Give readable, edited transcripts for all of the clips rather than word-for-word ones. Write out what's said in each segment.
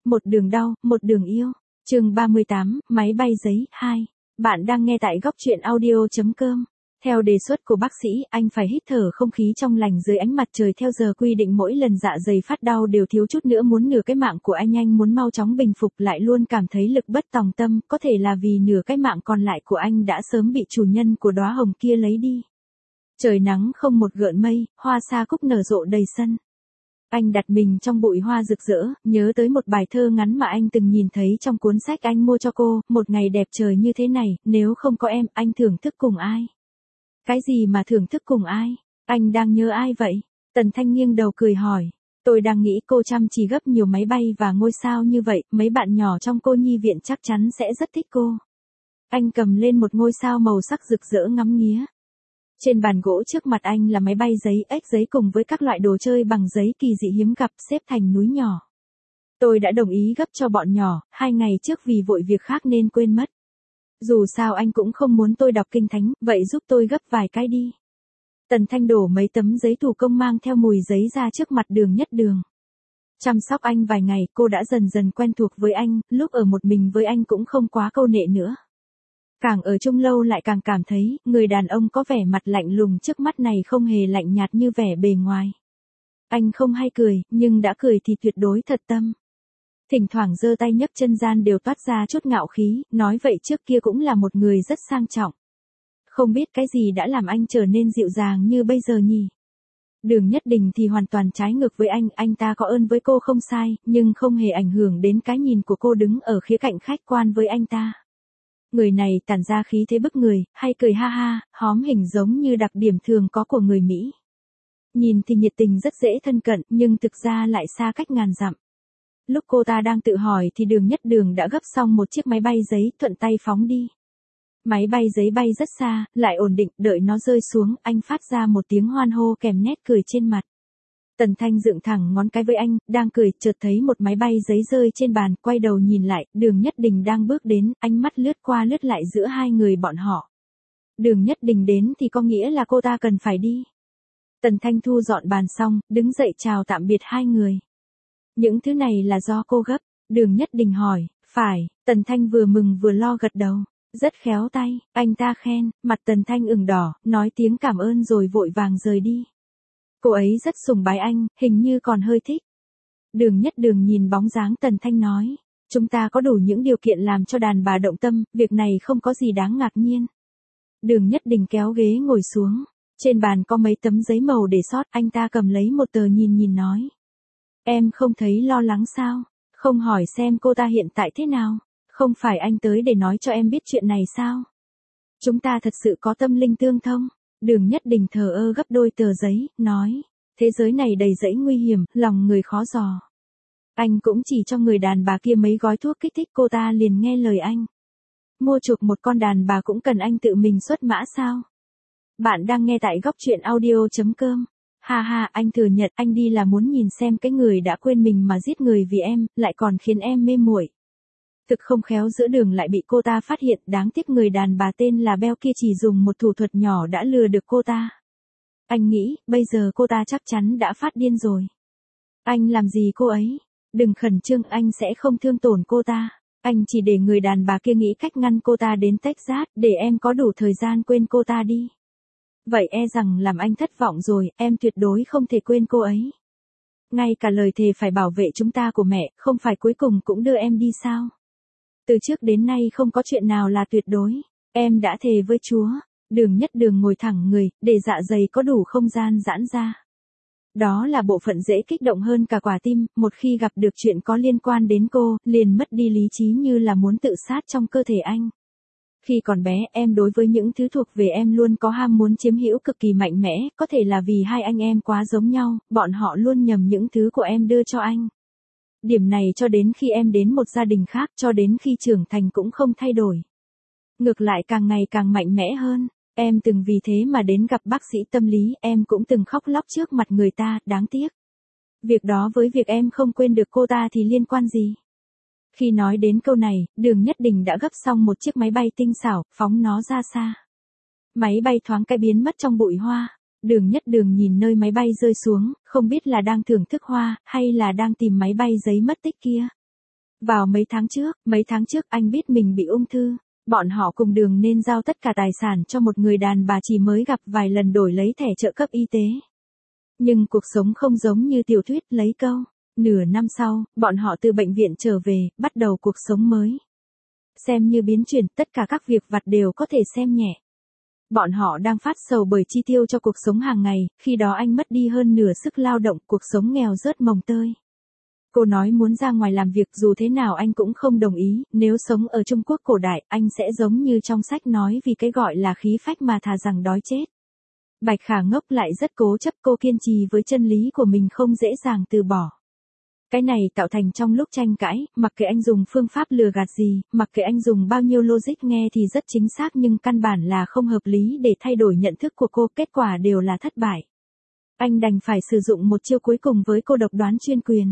Một đường đau, một đường yêu. Chương 38, máy bay giấy 2. Bạn đang nghe tại góc truyện audio.com. Theo đề xuất của bác sĩ, anh phải hít thở không khí trong lành dưới ánh mặt trời theo giờ quy định, mỗi lần dạ dày phát đau đều thiếu chút nữa muốn nửa cái mạng của anh muốn mau chóng bình phục, lại luôn cảm thấy lực bất tòng tâm, có thể là vì nửa cái mạng còn lại của anh đã sớm bị chủ nhân của đóa hồng kia lấy đi. Trời nắng không một gợn mây, hoa sa cúc nở rộ đầy sân. Anh đặt mình trong bụi hoa rực rỡ, nhớ tới một bài thơ ngắn mà anh từng nhìn thấy trong cuốn sách anh mua cho cô, một ngày đẹp trời như thế này, nếu không có em, anh thưởng thức cùng ai? Cái gì mà thưởng thức cùng ai? Anh đang nhớ ai vậy? Tần Thanh nghiêng đầu cười hỏi. Tôi đang nghĩ cô chăm chỉ gấp nhiều máy bay và ngôi sao như vậy, mấy bạn nhỏ trong cô nhi viện chắc chắn sẽ rất thích cô. Anh cầm lên một ngôi sao màu sắc rực rỡ ngắm nghía. Trên bàn gỗ trước mặt anh là máy bay giấy, ếch giấy cùng với các loại đồ chơi bằng giấy kỳ dị hiếm gặp xếp thành núi nhỏ. Tôi đã đồng ý gấp cho bọn nhỏ, 2 ngày trước vì vội việc khác nên quên mất. Dù sao anh cũng không muốn tôi đọc kinh thánh, vậy giúp tôi gấp vài cái đi. Tần Thanh đổ mấy tấm giấy thủ công mang theo mùi giấy ra trước mặt Đường Nhất Đường. Chăm sóc anh vài ngày, cô đã dần dần quen thuộc với anh, lúc ở một mình với anh cũng không quá câu nệ nữa. Càng ở chung lâu lại càng cảm thấy, người đàn ông có vẻ mặt lạnh lùng trước mắt này không hề lạnh nhạt như vẻ bề ngoài. Anh không hay cười, nhưng đã cười thì tuyệt đối thật tâm. Thỉnh thoảng giơ tay nhấc chân gian đều toát ra chút ngạo khí, nói vậy trước kia cũng là một người rất sang trọng. Không biết cái gì đã làm anh trở nên dịu dàng như bây giờ nhỉ? Đường Nhất Đình thì hoàn toàn trái ngược với anh ta có ơn với cô không sai, nhưng không hề ảnh hưởng đến cái nhìn của cô đứng ở khía cạnh khách quan với anh ta. Người này tản ra khí thế bức người, hay cười ha ha, hóm hình giống như đặc điểm thường có của người Mỹ. Nhìn thì nhiệt tình rất dễ thân cận, nhưng thực ra lại xa cách ngàn dặm. Lúc cô ta đang tự hỏi thì Đường Nhất Đường đã gấp xong một chiếc máy bay giấy, thuận tay phóng đi. Máy bay giấy bay rất xa, lại ổn định, đợi nó rơi xuống, anh phát ra một tiếng hoan hô kèm nét cười trên mặt. Tần Thanh dựng thẳng ngón cái với anh, đang cười, chợt thấy một máy bay giấy rơi trên bàn, quay đầu nhìn lại, Đường Nhất Đình đang bước đến, ánh mắt lướt qua lướt lại giữa hai người bọn họ. Đường Nhất Đình đến thì có nghĩa là cô ta cần phải đi. Tần Thanh thu dọn bàn xong, đứng dậy chào tạm biệt hai người. Những thứ này là do cô gấp, Đường Nhất Đình hỏi, phải, Tần Thanh vừa mừng vừa lo gật đầu. Rất khéo tay, anh ta khen, mặt Tần Thanh ửng đỏ, nói tiếng cảm ơn rồi vội vàng rời đi. Cô ấy rất sùng bái anh, hình như còn hơi thích. Đường Nhất Đường nhìn bóng dáng Tần Thanh nói, chúng ta có đủ những điều kiện làm cho đàn bà động tâm, việc này không có gì đáng ngạc nhiên. Đường Nhất Đình kéo ghế ngồi xuống, trên bàn có mấy tấm giấy màu để sót, anh ta cầm lấy một tờ nhìn nói. Em không thấy lo lắng sao, không hỏi xem cô ta hiện tại thế nào, không phải anh tới để nói cho em biết chuyện này sao? Chúng ta thật sự có tâm linh tương thông. Đường Nhất Đình thờ ơ gấp đôi tờ giấy, nói, thế giới này đầy rẫy nguy hiểm, lòng người khó dò. Anh cũng chỉ cho người đàn bà kia mấy gói thuốc kích thích, cô ta liền nghe lời anh. Mua chuộc một con đàn bà cũng cần anh tự mình xuất mã sao? Bạn đang nghe tại góc truyện audio.com. Ha ha, anh thừa nhận anh đi là muốn nhìn xem cái người đã quên mình mà giết người vì em, lại còn khiến em mê muội. Thực không khéo giữa đường lại bị cô ta phát hiện, đáng tiếc người đàn bà tên là Beo kia chỉ dùng một thủ thuật nhỏ đã lừa được cô ta. Anh nghĩ, bây giờ cô ta chắc chắn đã phát điên rồi. Anh làm gì cô ấy? Đừng khẩn trương, anh sẽ không thương tổn cô ta. Anh chỉ để người đàn bà kia nghĩ cách ngăn cô ta đến Texas, để em có đủ thời gian quên cô ta đi. Vậy e rằng làm anh thất vọng rồi, em tuyệt đối không thể quên cô ấy. Ngay cả lời thề phải bảo vệ chúng ta của mẹ, không phải cuối cùng cũng đưa em đi sao? Từ trước đến nay không có chuyện nào là tuyệt đối, em đã thề với Chúa. Đường Nhất Đường ngồi thẳng người, để dạ dày có đủ không gian giãn ra. Đó là bộ phận dễ kích động hơn cả quả tim, một khi gặp được chuyện có liên quan đến cô, liền mất đi lý trí như là muốn tự sát trong cơ thể anh. Khi còn bé, em đối với những thứ thuộc về em luôn có ham muốn chiếm hữu cực kỳ mạnh mẽ, có thể là vì hai anh em quá giống nhau, bọn họ luôn nhầm những thứ của em đưa cho anh. Điểm này cho đến khi em đến một gia đình khác, cho đến khi trưởng thành cũng không thay đổi. Ngược lại càng ngày càng mạnh mẽ hơn, em từng vì thế mà đến gặp bác sĩ tâm lý, em cũng từng khóc lóc trước mặt người ta, đáng tiếc. Việc đó với việc em không quên được cô ta thì liên quan gì? Khi nói đến câu này, Đường Nhất Đình đã gấp xong một chiếc máy bay tinh xảo, phóng nó ra xa. Máy bay thoáng cái biến mất trong bụi hoa. Đường Nhất Đường nhìn nơi máy bay rơi xuống, không biết là đang thưởng thức hoa, hay là đang tìm máy bay giấy mất tích kia. Vào mấy tháng trước anh biết mình bị ung thư. Bọn họ cùng đường nên giao tất cả tài sản cho một người đàn bà chỉ mới gặp vài lần đổi lấy thẻ trợ cấp y tế. Nhưng cuộc sống không giống như tiểu thuyết lấy câu. Nửa năm sau, bọn họ từ bệnh viện trở về, bắt đầu cuộc sống mới. Xem như biến chuyển, tất cả các việc vặt đều có thể xem nhẹ. Bọn họ đang phát sầu bởi chi tiêu cho cuộc sống hàng ngày, khi đó anh mất đi hơn nửa sức lao động, cuộc sống nghèo rớt mồng tơi. Cô nói muốn ra ngoài làm việc, dù thế nào anh cũng không đồng ý, nếu sống ở Trung Quốc cổ đại, anh sẽ giống như trong sách nói vì cái gọi là khí phách mà thà rằng đói chết. Bạch Khả ngốc lại rất cố chấp, cô kiên trì với chân lý của mình không dễ dàng từ bỏ. Cái này tạo thành trong lúc tranh cãi, mặc kệ anh dùng phương pháp lừa gạt gì, mặc kệ anh dùng bao nhiêu logic nghe thì rất chính xác nhưng căn bản là không hợp lý để thay đổi nhận thức của cô, kết quả đều là thất bại. Anh đành phải sử dụng một chiêu cuối cùng với cô, độc đoán chuyên quyền.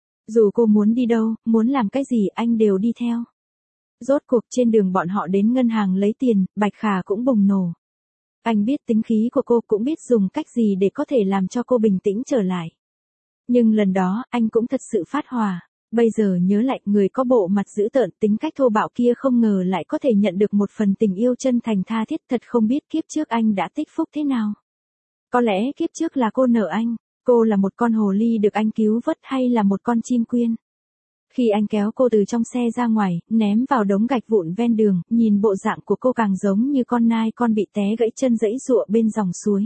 Dù cô muốn đi đâu, muốn làm cái gì anh đều đi theo. Rốt cuộc trên đường bọn họ đến ngân hàng lấy tiền, Bạch Khả cũng bùng nổ. Anh biết tính khí của cô, cũng biết dùng cách gì để có thể làm cho cô bình tĩnh trở lại. Nhưng lần đó, anh cũng thật sự phát hỏa. Bây giờ nhớ lại, người có bộ mặt dữ tợn, tính cách thô bạo kia không ngờ lại có thể nhận được một phần tình yêu chân thành tha thiết, thật không biết kiếp trước anh đã tích phúc thế nào. Có lẽ kiếp trước là cô nợ anh, cô là một con hồ ly được anh cứu vớt hay là một con chim quyên. Khi anh kéo cô từ trong xe ra ngoài, ném vào đống gạch vụn ven đường, nhìn bộ dạng của cô càng giống như con nai con bị té gãy chân giãy giụa bên dòng suối.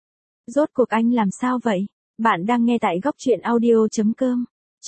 Rốt cuộc anh làm sao vậy? Bạn đang nghe tại góc truyện audio.com.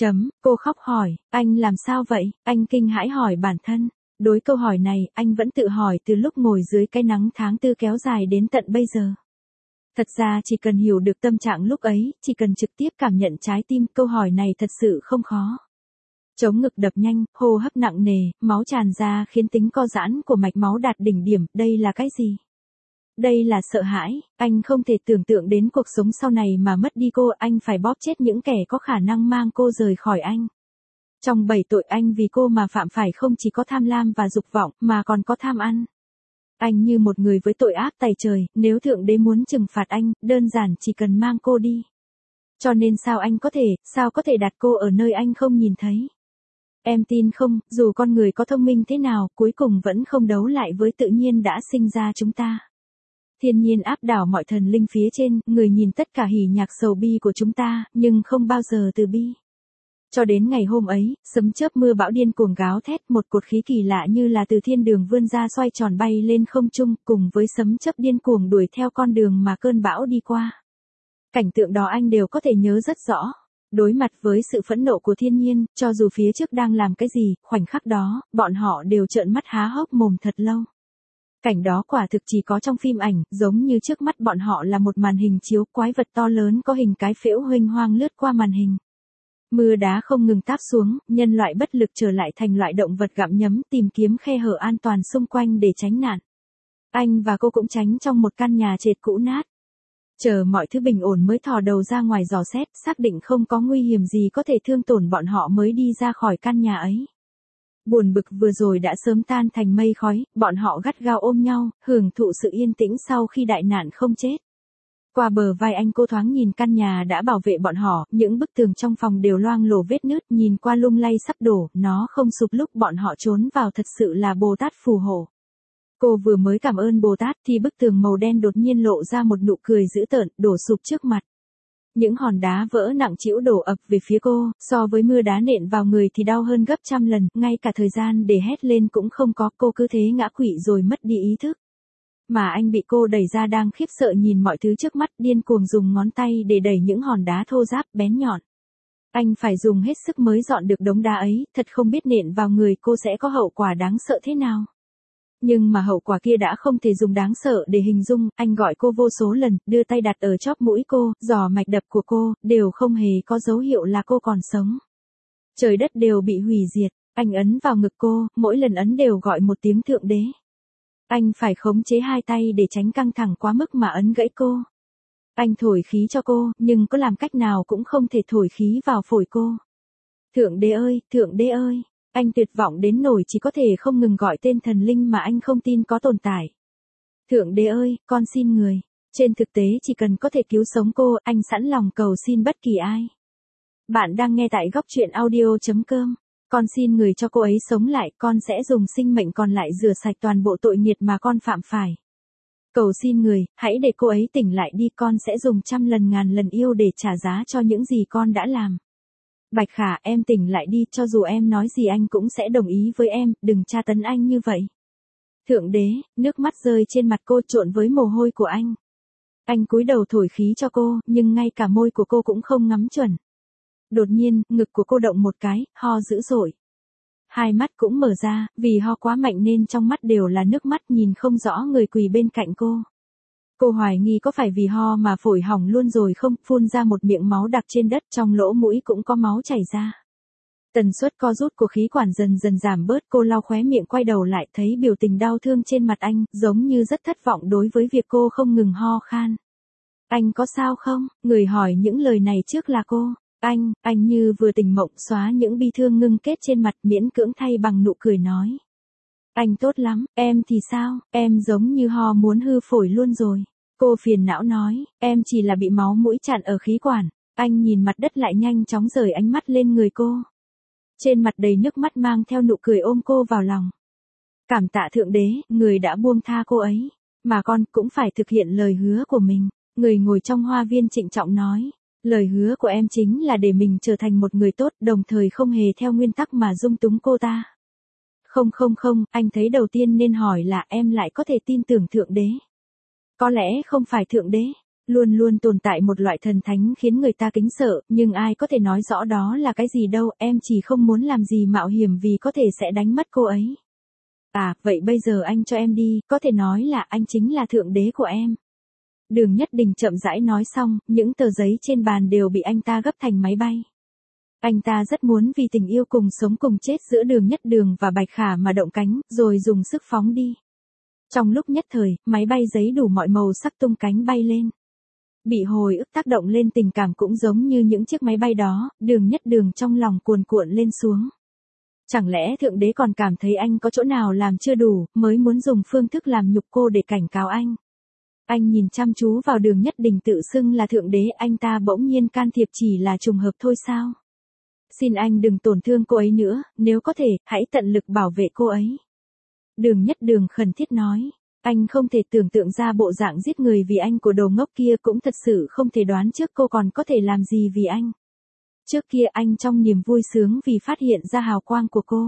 Cô khóc hỏi, anh làm sao vậy? Anh kinh hãi hỏi bản thân. Đối câu hỏi này, anh vẫn tự hỏi từ lúc ngồi dưới cái nắng tháng tư kéo dài đến tận bây giờ. Thật ra chỉ cần hiểu được tâm trạng lúc ấy, chỉ cần trực tiếp cảm nhận trái tim, câu hỏi này thật sự không khó. Chống ngực đập nhanh, hô hấp nặng nề, máu tràn ra khiến tính co giãn của mạch máu đạt đỉnh điểm, đây là cái gì? Đây là sợ hãi, anh không thể tưởng tượng đến cuộc sống sau này mà mất đi cô, anh phải bóp chết những kẻ có khả năng mang cô rời khỏi anh. Trong 7 tội anh vì cô mà phạm phải không chỉ có tham lam và dục vọng, mà còn có tham ăn. Anh như một người với tội ác tày trời, nếu Thượng Đế muốn trừng phạt anh, đơn giản chỉ cần mang cô đi. Cho nên sao có thể đặt cô ở nơi anh không nhìn thấy. Em tin không, dù con người có thông minh thế nào, cuối cùng vẫn không đấu lại với tự nhiên đã sinh ra chúng ta. Thiên nhiên áp đảo mọi thần linh phía trên, người nhìn tất cả hỉ nhạc sầu bi của chúng ta, nhưng không bao giờ từ bi. Cho đến ngày hôm ấy, sấm chớp mưa bão điên cuồng gào thét, một cột khí kỳ lạ như là từ thiên đường vươn ra xoay tròn bay lên không trung, cùng với sấm chớp điên cuồng đuổi theo con đường mà cơn bão đi qua. Cảnh tượng đó anh đều có thể nhớ rất rõ. Đối mặt với sự phẫn nộ của thiên nhiên, cho dù phía trước đang làm cái gì, khoảnh khắc đó, bọn họ đều trợn mắt há hốc mồm thật lâu. Cảnh đó quả thực chỉ có trong phim ảnh, giống như trước mắt bọn họ là một màn hình chiếu, quái vật to lớn có hình cái phễu huênh hoang lướt qua màn hình. Mưa đá không ngừng táp xuống, nhân loại bất lực trở lại thành loại động vật gặm nhấm, tìm kiếm khe hở an toàn xung quanh để tránh nạn. Anh và cô cũng tránh trong một căn nhà trệt cũ nát. Chờ mọi thứ bình ổn mới thò đầu ra ngoài dò xét, xác định không có nguy hiểm gì có thể thương tổn bọn họ mới đi ra khỏi căn nhà ấy. Buồn bực vừa rồi đã sớm tan thành mây khói, bọn họ gắt gao ôm nhau, hưởng thụ sự yên tĩnh sau khi đại nạn không chết. Qua bờ vai anh, cô thoáng nhìn căn nhà đã bảo vệ bọn họ, những bức tường trong phòng đều loang lổ vết nứt, nhìn qua lung lay sắp đổ, nó không sụp lúc bọn họ trốn vào, thật sự là Bồ Tát phù hộ. Cô vừa mới cảm ơn Bồ Tát thì bức tường màu đen đột nhiên lộ ra một nụ cười dữ tợn, đổ sụp trước mặt. Những hòn đá vỡ nặng trĩu đổ ập về phía cô, so với mưa đá nện vào người thì đau hơn gấp trăm lần, ngay cả thời gian để hét lên cũng không có, cô cứ thế ngã quỵ rồi mất đi ý thức. Mà anh bị cô đẩy ra đang khiếp sợ nhìn mọi thứ trước mắt, điên cuồng dùng ngón tay để đẩy những hòn đá thô ráp, bén nhọn. Anh phải dùng hết sức mới dọn được đống đá ấy, thật không biết nện vào người cô sẽ có hậu quả đáng sợ thế nào. Nhưng mà hậu quả kia đã không thể dùng đáng sợ để hình dung, anh gọi cô vô số lần, đưa tay đặt ở chóp mũi cô, dò mạch đập của cô, đều không hề có dấu hiệu là cô còn sống. Trời đất đều bị hủy diệt, anh ấn vào ngực cô, mỗi lần ấn đều gọi một tiếng Thượng Đế. Anh phải khống chế hai tay để tránh căng thẳng quá mức mà ấn gãy cô. Anh thổi khí cho cô, nhưng có làm cách nào cũng không thể thổi khí vào phổi cô. Thượng Đế ơi, Thượng Đế ơi. Anh tuyệt vọng đến nỗi chỉ có thể không ngừng gọi tên thần linh mà anh không tin có tồn tại. Thượng Đế ơi, con xin người. Trên thực tế chỉ cần có thể cứu sống cô, anh sẵn lòng cầu xin bất kỳ ai. Bạn đang nghe tại góc truyện audio.com. Con xin người cho cô ấy sống lại, con sẽ dùng sinh mệnh còn lại rửa sạch toàn bộ tội nghiệt mà con phạm phải. Cầu xin người, hãy để cô ấy tỉnh lại đi, con sẽ dùng 100 lần ngàn lần yêu để trả giá cho những gì con đã làm. Bạch Khả, em tỉnh lại đi, cho dù em nói gì anh cũng sẽ đồng ý với em, đừng tra tấn anh như vậy. Thượng đế, nước mắt rơi trên mặt cô trộn với mồ hôi của anh. Anh cúi đầu thổi khí cho cô, nhưng ngay cả môi của cô cũng không ngắm chuẩn. Đột nhiên, ngực của cô động một cái, ho dữ dội. Hai mắt cũng mở ra, vì ho quá mạnh nên trong mắt đều là nước mắt, nhìn không rõ người quỳ bên cạnh cô. Cô hoài nghi có phải vì ho mà phổi hỏng luôn rồi không, phun ra một miệng máu đặc trên đất, trong lỗ mũi cũng có máu chảy ra. Tần suất co rút của khí quản dần dần giảm bớt, cô lau khóe miệng quay đầu lại thấy biểu tình đau thương trên mặt anh, giống như rất thất vọng đối với việc cô không ngừng ho khan. Anh có sao không? Người hỏi những lời này trước là cô. Anh như vừa tỉnh mộng, xóa những bi thương ngưng kết trên mặt, miễn cưỡng thay bằng nụ cười nói. Anh tốt lắm, em thì sao, em giống như ho muốn hư phổi luôn rồi. Cô phiền não nói, em chỉ là bị máu mũi chặn ở khí quản. Anh nhìn mặt đất lại nhanh chóng rời ánh mắt lên người cô. Trên mặt đầy nước mắt mang theo nụ cười ôm cô vào lòng. Cảm tạ Thượng Đế, người đã buông tha cô ấy. Mà con cũng phải thực hiện lời hứa của mình. Người ngồi trong hoa viên trịnh trọng nói. Lời hứa của em chính là để mình trở thành một người tốt, đồng thời không hề theo nguyên tắc mà dung túng cô ta. Không, anh thấy đầu tiên nên hỏi là em lại có thể tin tưởng Thượng Đế. Có lẽ không phải Thượng Đế. Luôn luôn tồn tại một loại thần thánh khiến người ta kính sợ, nhưng ai có thể nói rõ đó là cái gì đâu, em chỉ không muốn làm gì mạo hiểm vì có thể sẽ đánh mất cô ấy. À, vậy bây giờ anh cho em đi, có thể nói là anh chính là Thượng Đế của em. Đường Nhất Đình chậm rãi nói xong, những tờ giấy trên bàn đều bị anh ta gấp thành máy bay. Anh ta rất muốn vì tình yêu cùng sống cùng chết giữa Đường Nhất Đường và Bạch Khả mà động cánh, rồi dùng sức phóng đi. Trong lúc nhất thời, máy bay giấy đủ mọi màu sắc tung cánh bay lên. Bị hồi ức tác động lên tình cảm cũng giống như những chiếc máy bay đó, Đường Nhất Đường trong lòng cuồn cuộn lên xuống. Chẳng lẽ Thượng Đế còn cảm thấy anh có chỗ nào làm chưa đủ, mới muốn dùng phương thức làm nhục cô để cảnh cáo anh. Anh nhìn chăm chú vào Đường Nhất Đình tự xưng là Thượng Đế, anh ta bỗng nhiên can thiệp chỉ là trùng hợp thôi sao? Xin anh đừng tổn thương cô ấy nữa, nếu có thể, hãy tận lực bảo vệ cô ấy. Đường Nhất Đường khẩn thiết nói. Anh không thể tưởng tượng ra bộ dạng giết người vì anh của đồ ngốc kia, cũng thật sự không thể đoán trước cô còn có thể làm gì vì anh. Trước kia anh trong niềm vui sướng vì phát hiện ra hào quang của cô.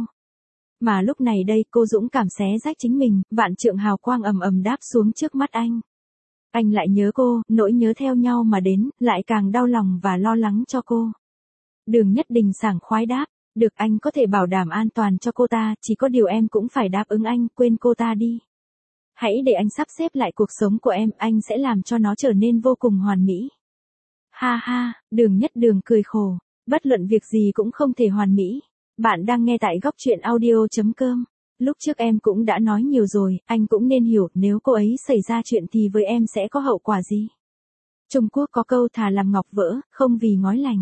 Mà lúc này đây cô dũng cảm xé rách chính mình, vạn trượng hào quang ầm ầm đáp xuống trước mắt anh. Anh lại nhớ cô, nỗi nhớ theo nhau mà đến, lại càng đau lòng và lo lắng cho cô. Đường Nhất Đình sảng khoái đáp, được, anh có thể bảo đảm an toàn cho cô ta, chỉ có điều em cũng phải đáp ứng anh, quên cô ta đi. Hãy để anh sắp xếp lại cuộc sống của em, anh sẽ làm cho nó trở nên vô cùng hoàn mỹ. Ha ha, Đường Nhất Đường cười khổ, bất luận việc gì cũng không thể hoàn mỹ. Bạn đang nghe tại góc truyện audio.com. Lúc trước em cũng đã nói nhiều rồi, anh cũng nên hiểu, nếu cô ấy xảy ra chuyện thì với em sẽ có hậu quả gì. Trung Quốc có câu thà làm ngọc vỡ, không vì ngói lành.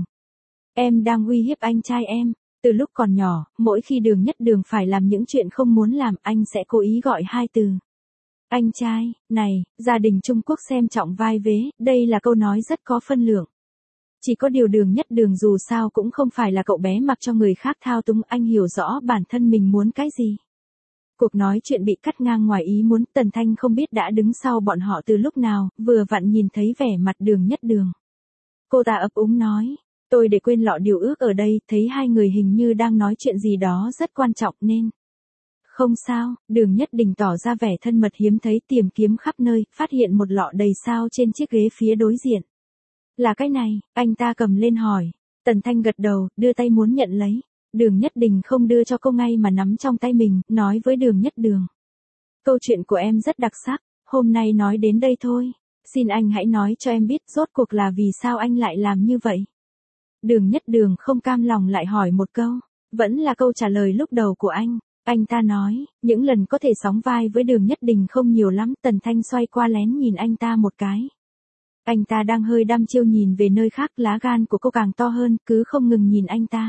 Em đang uy hiếp anh trai em. Từ lúc còn nhỏ, mỗi khi Đường Nhất Đường phải làm những chuyện không muốn làm, anh sẽ cố ý gọi hai từ. Anh trai, này, gia đình Trung Quốc xem trọng vai vế, đây là câu nói rất có phân lượng. Chỉ có điều Đường Nhất Đường dù sao cũng không phải là cậu bé mặc cho người khác thao túng, anh hiểu rõ bản thân mình muốn cái gì. Cuộc nói chuyện bị cắt ngang ngoài ý muốn, Tần Thanh không biết đã đứng sau bọn họ từ lúc nào, vừa vặn nhìn thấy vẻ mặt Đường Nhất Đường. Cô ta ấp úng nói, tôi để quên lọ điều ước ở đây, thấy hai người hình như đang nói chuyện gì đó rất quan trọng nên. Không sao, Đường Nhất Đình tỏ ra vẻ thân mật hiếm thấy, tìm kiếm khắp nơi, phát hiện một lọ đầy sao trên chiếc ghế phía đối diện. Là cái này, anh ta cầm lên hỏi. Tần Thanh gật đầu, đưa tay muốn nhận lấy. Đường Nhất Đình không đưa cho cô ngay mà nắm trong tay mình, nói với Đường Nhất Đường. Câu chuyện của em rất đặc sắc, hôm nay nói đến đây thôi. Xin anh hãy nói cho em biết rốt cuộc là vì sao anh lại làm như vậy. Đường Nhất Đường không cam lòng lại hỏi một câu, vẫn là câu trả lời lúc đầu của anh. Anh ta nói, những lần có thể sóng vai với Đường Nhất Đình không nhiều lắm. Tần Thanh xoay qua lén nhìn anh ta một cái. Anh ta đang hơi đăm chiêu nhìn về nơi khác, lá gan của cô càng to hơn, cứ không ngừng nhìn anh ta.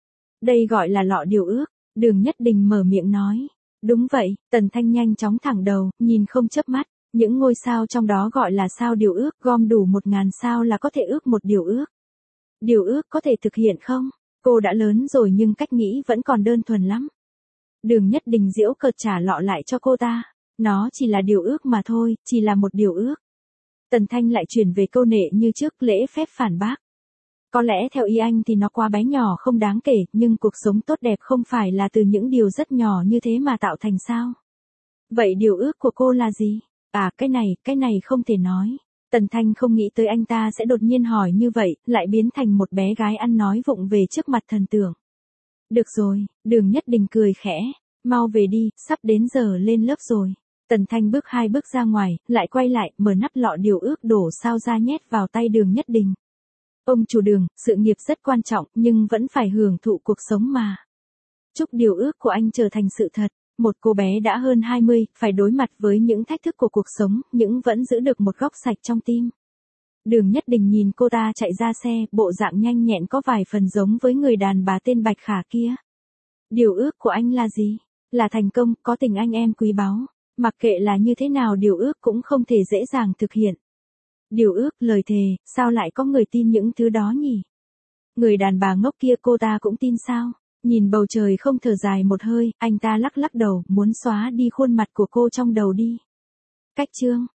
Đây gọi là lọ điều ước, Đường Nhất Đình mở miệng nói. Đúng vậy, Tần Thanh nhanh chóng thẳng đầu, nhìn không chớp mắt. Những ngôi sao trong đó gọi là sao điều ước, gom đủ 1000 sao là có thể ước một điều ước. Điều ước có thể thực hiện không? Cô đã lớn rồi nhưng cách nghĩ vẫn còn đơn thuần lắm. Đường Nhất Đình giễu cợt trả lọ lại cho cô ta. Nó chỉ là điều ước mà thôi, chỉ là một điều ước. Tần Thanh lại chuyển về câu nệ như trước, lễ phép phản bác. Có lẽ theo ý anh thì nó quá bé nhỏ không đáng kể, nhưng cuộc sống tốt đẹp không phải là từ những điều rất nhỏ như thế mà tạo thành sao? Vậy điều ước của cô là gì? À, cái này không thể nói. Tần Thanh không nghĩ tới anh ta sẽ đột nhiên hỏi như vậy, lại biến thành một bé gái ăn nói vụng về trước mặt thần tượng. Được rồi, Đường Nhất Đình cười khẽ. Mau về đi, sắp đến giờ lên lớp rồi. Tần Thanh bước 2 bước ra ngoài, lại quay lại, mở nắp lọ điều ước đổ sao ra nhét vào tay Đường Nhất Đình. Ông chủ Đường, sự nghiệp rất quan trọng, nhưng vẫn phải hưởng thụ cuộc sống mà. Chúc điều ước của anh trở thành sự thật. Một cô bé đã hơn 20, phải đối mặt với những thách thức của cuộc sống, nhưng vẫn giữ được một góc sạch trong tim. Đường Nhất Đình nhìn cô ta chạy ra xe, bộ dạng nhanh nhẹn có vài phần giống với người đàn bà tên Bạch Khả kia. Điều ước của anh là gì? Là thành công, có tình anh em quý báu. Mặc kệ là như thế nào điều ước cũng không thể dễ dàng thực hiện. Điều ước, lời thề, sao lại có người tin những thứ đó nhỉ? Người đàn bà ngốc kia cô ta cũng tin sao? Nhìn bầu trời không thở dài một hơi, anh ta lắc lắc đầu, muốn xóa đi khuôn mặt của cô trong đầu đi. Cách chương